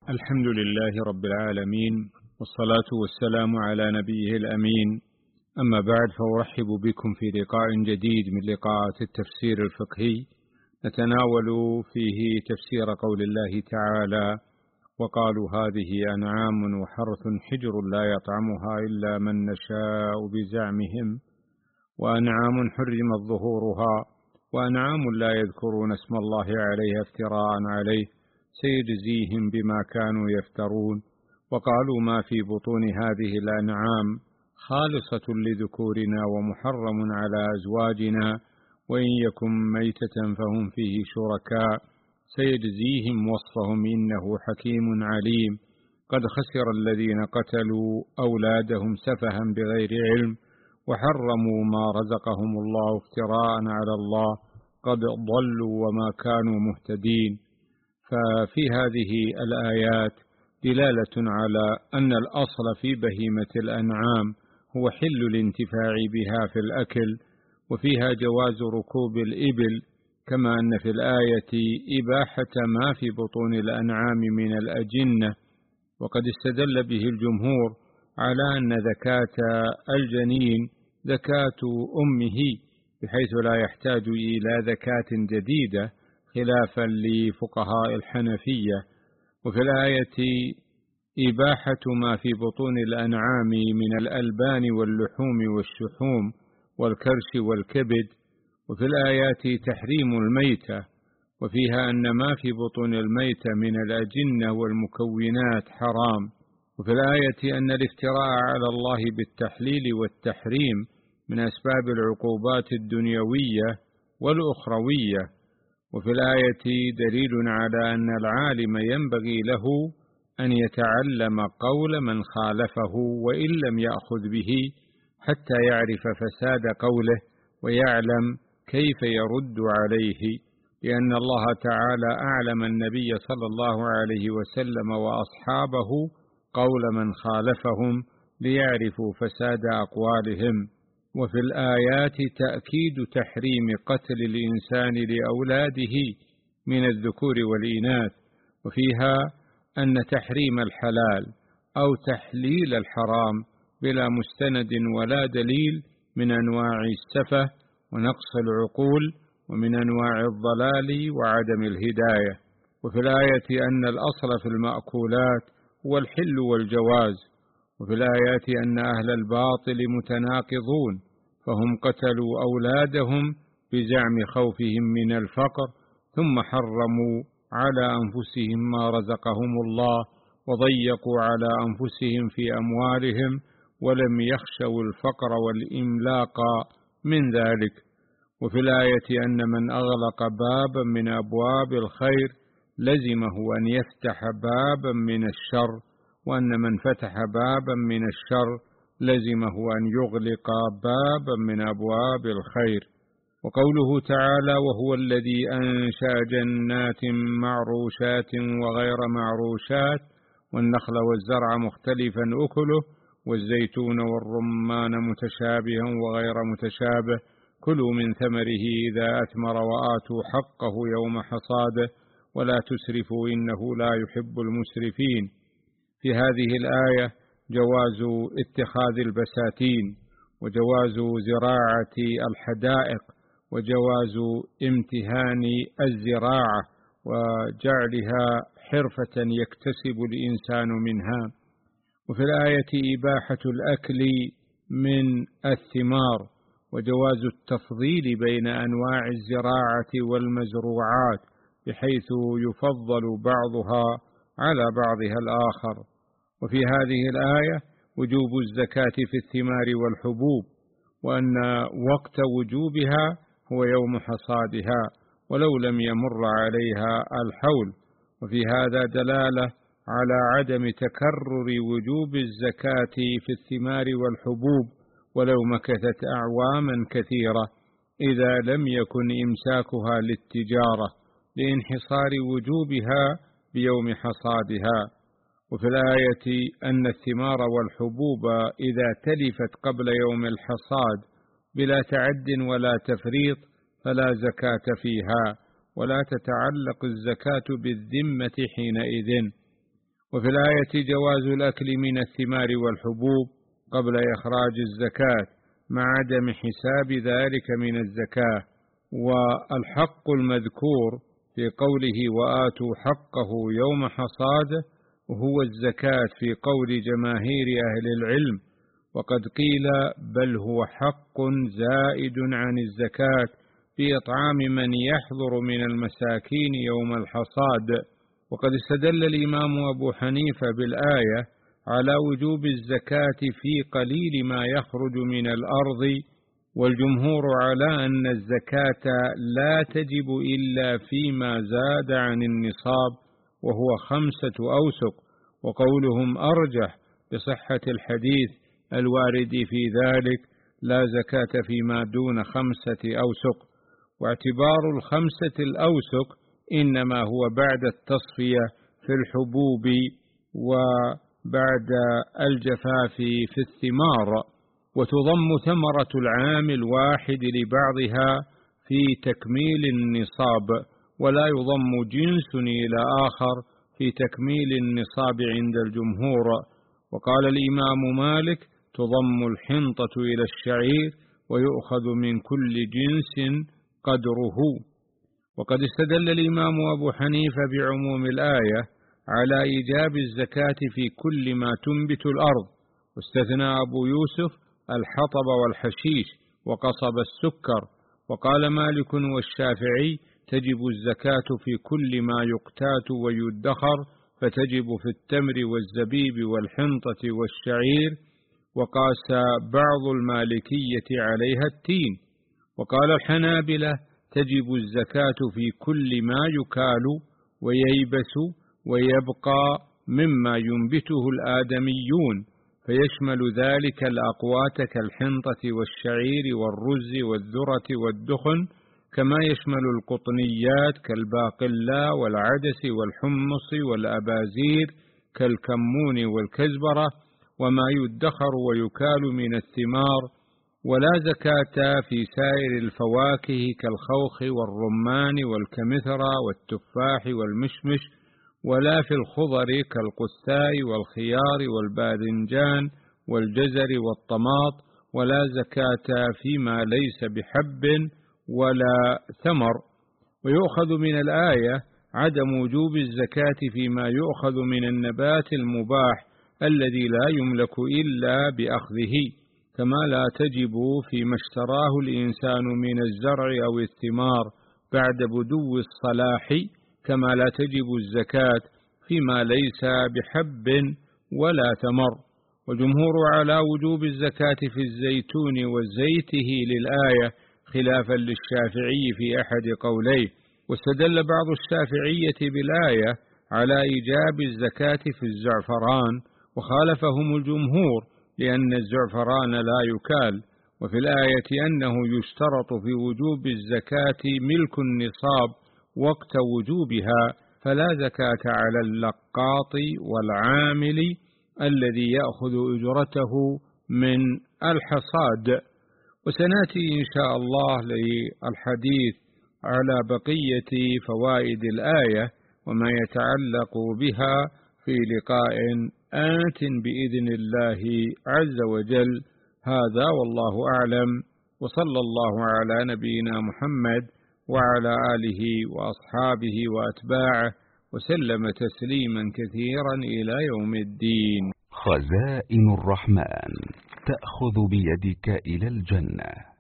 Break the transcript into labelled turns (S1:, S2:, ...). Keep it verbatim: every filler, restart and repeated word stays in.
S1: الحمد لله رب العالمين، والصلاة والسلام على نبيه الأمين. أما بعد، فأرحب بكم في لقاء جديد من لقاءات التفسير الفقهي، نتناول فيه تفسير قول الله تعالى: وقالوا هذه أنعام وحرث حجر لا يطعمها إلا من نشاء بزعمهم، وأنعام حرمت ظهورها، وأنعام لا يذكرون اسم الله عليها افتراء عليه سيجزيهم بما كانوا يفترون. وقالوا ما في بطون هذه الأنعام خالصة لذكورنا ومحرم على أزواجنا، وإن يكن ميتة فهم فيه شركاء سيجزيهم وصفهم إنه حكيم عليم. قد خسر الذين قتلوا أولادهم سفها بغير علم وحرموا ما رزقهم الله افتراء على الله، قد ضلوا وما كانوا مهتدين. ففي هذه الآيات دلالة على أن الأصل في بهيمة الأنعام هو حل الانتفاع بها في الأكل، وفيها جواز ركوب الإبل، كما أن في الآية إباحة ما في بطون الأنعام من الأجنة. وقد استدل به الجمهور على أن زكاة الجنين زكاة أمه، بحيث لا يحتاج إلى زكاة جديدة خلافا لفقهاء الحنفية. وفي الآية إباحة ما في بطون الأنعام من الألبان واللحوم والشحوم والكرش والكبد. وفي الآيات تحريم الميتة، وفيها أن ما في بطون الميتة من الأجنة والمكونات حرام. وفي الآية أن الافتراء على الله بالتحليل والتحريم من أسباب العقوبات الدنيوية والأخروية. وفي الآية دليل على أن العالم ينبغي له أن يتعلم قول من خالفه وإن لم يأخذ به، حتى يعرف فساد قوله ويعلم كيف يرد عليه، لأن الله تعالى أعلم النبي صلى الله عليه وسلم وأصحابه قول من خالفهم ليعرفوا فساد أقوالهم. وفي الآيات تأكيد تحريم قتل الإنسان لأولاده من الذكور والإناث، وفيها أن تحريم الحلال أو تحليل الحرام بلا مستند ولا دليل من أنواع السفه ونقص العقول، ومن أنواع الضلال وعدم الهداية. وفي الآية أن الأصل في المأكولات هو الحل والجواز. وفي الآيات أن أهل الباطل متناقضون، فهم قتلوا أولادهم بزعم خوفهم من الفقر، ثم حرموا على أنفسهم ما رزقهم الله، وضيقوا على أنفسهم في أموالهم، ولم يخشوا الفقر والإملاق من ذلك. وفي الآية أن من أغلق بابا من أبواب الخير لزمه أن يفتح بابا من الشر، وأن من فتح بابا من الشر لزمه أن يغلق بابا من أبواب الخير. وقوله تعالى: وهو الذي أنشأ جنات معروشات وغير معروشات والنخل والزرع مختلفا أكله والزيتون والرمان متشابها وغير متشابه كلوا من ثمره إذا أثمر وآتوا حقه يوم حصاده ولا تسرفوا إنه لا يحب المسرفين. في هذه الآية جواز اتخاذ البساتين، وجواز زراعة الحدائق، وجواز امتهان الزراعة وجعلها حرفة يكتسب الإنسان منها. وفي الآية إباحة الأكل من الثمار، وجواز التفضيل بين أنواع الزراعة والمزروعات، بحيث يفضل بعضها على بعضها الآخر. وفي هذه الآية وجوب الزكاة في الثمار والحبوب، وأن وقت وجوبها هو يوم حصادها ولو لم يمر عليها الحول. وفي هذا دلالة على عدم تكرر وجوب الزكاة في الثمار والحبوب ولو مكثت أعواما كثيرة، إذا لم يكن إمساكها للتجارة لانحصار وجوبها بيوم حصادها. وفي الآية أن الثمار والحبوب إذا تلفت قبل يوم الحصاد بلا تعد ولا تفريط فلا زكاة فيها، ولا تتعلق الزكاة بالذمة حينئذ. وفي الآية جواز الأكل من الثمار والحبوب قبل إخراج الزكاة مع عدم حساب ذلك من الزكاة. والحق المذكور في قوله وآتوا حقه يوم حصاده هو الزكاة في قول جماهير أهل العلم، وقد قيل بل هو حق زائد عن الزكاة في إطعام من يحضر من المساكين يوم الحصاد. وقد استدل الإمام أبو حنيفة بالآية على وجوب الزكاة في قليل ما يخرج من الأرض، والجمهور على أن الزكاة لا تجب إلا فيما زاد عن النصاب وهو خمسة أوسق، وقولهم أرجح بصحة الحديث الوارد في ذلك لا زكاة فيما دون خمسة أوسق. واعتبار الخمسة الأوسق إنما هو بعد التصفية في الحبوب وبعد الجفاف في الثمار، وتضم ثمرة العام الواحد لبعضها في تكميل النصاب، ولا يضم جنس إلى آخر في تكميل النصاب عند الجمهور. وقال الإمام مالك تضم الحنطة إلى الشعير ويؤخذ من كل جنس قدره. وقد استدل الإمام أبو حنيفة بعموم الآية على إيجاب الزكاة في كل ما تنبت الأرض، واستثنى أبو يوسف الحطب والحشيش وقصب السكر. وقال مالك والشافعي تجب الزكاة في كل ما يقتات ويدخر، فتجب في التمر والزبيب والحنطة والشعير. وقاس بعض المالكية عليها التين. وقال الحنابلة تجب الزكاة في كل ما يكال وييبس ويبقى مما ينبته الآدميون، فيشمل ذلك الأقوات كالحنطة والشعير والرز والذرة والدخن، كما يشمل القطنيات كالباقلا والعدس والحمص والأبازير كالكمون والكزبرة، وما يدخر ويكال من الثمار. ولا زكاة في سائر الفواكه كالخوخ والرمان والكمثرى والتفاح والمشمش، ولا في الخضر كالقثاء والخيار والباذنجان والجزر والطماط، ولا زكاة فيما ليس بحب ولا ثمر. ويؤخذ من الآية عدم وجوب الزكاة فيما يؤخذ من النبات المباح الذي لا يملك إلا بأخذه، كما لا تجب فيما اشتراه الإنسان من الزرع أو الثمار بعد بدو الصلاح، كما لا تجب الزكاة فيما ليس بحب ولا ثمر. والجمهور على وجوب الزكاة في الزيتون وزيته للآية خلافا للشافعي في أحد قوليه. واستدل بعض الشافعية بالآية على إيجاب الزكاة في الزعفران، وخالفهم الجمهور لأن الزعفران لا يكال. وفي الآية أنه يشترط في وجوب الزكاة ملك النصاب وقت وجوبها، فلا زكاة على اللقاط والعامل الذي يأخذ أجرته من الحصاد. وسنأتي إن شاء الله للحديث على بقية فوائد الآية وما يتعلق بها في لقاء آت بإذن الله عز وجل. هذا والله أعلم، وصلى الله على نبينا محمد وعلى آله وأصحابه وأتباعه وسلم تسليما كثيرا إلى يوم الدين.
S2: خزائن الرحمن تأخذ بيدك إلى الجنة.